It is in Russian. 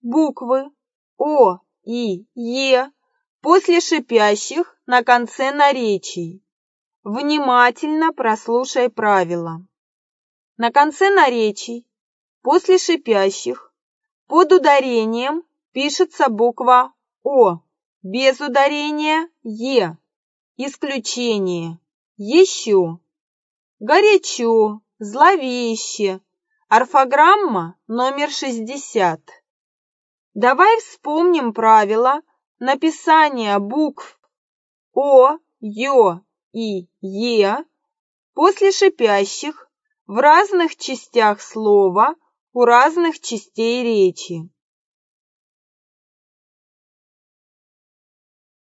буквы О и Е после шипящих на конце наречий. Внимательно прослушай правила. На конце наречий после шипящих под ударением пишется буква О, без ударения Е. Исключение. Еще. Горячо, зловеще. Орфограмма номер 60. Давай вспомним правила написания букв О, Ё и Е после шипящих в разных частях слова у разных частей речи.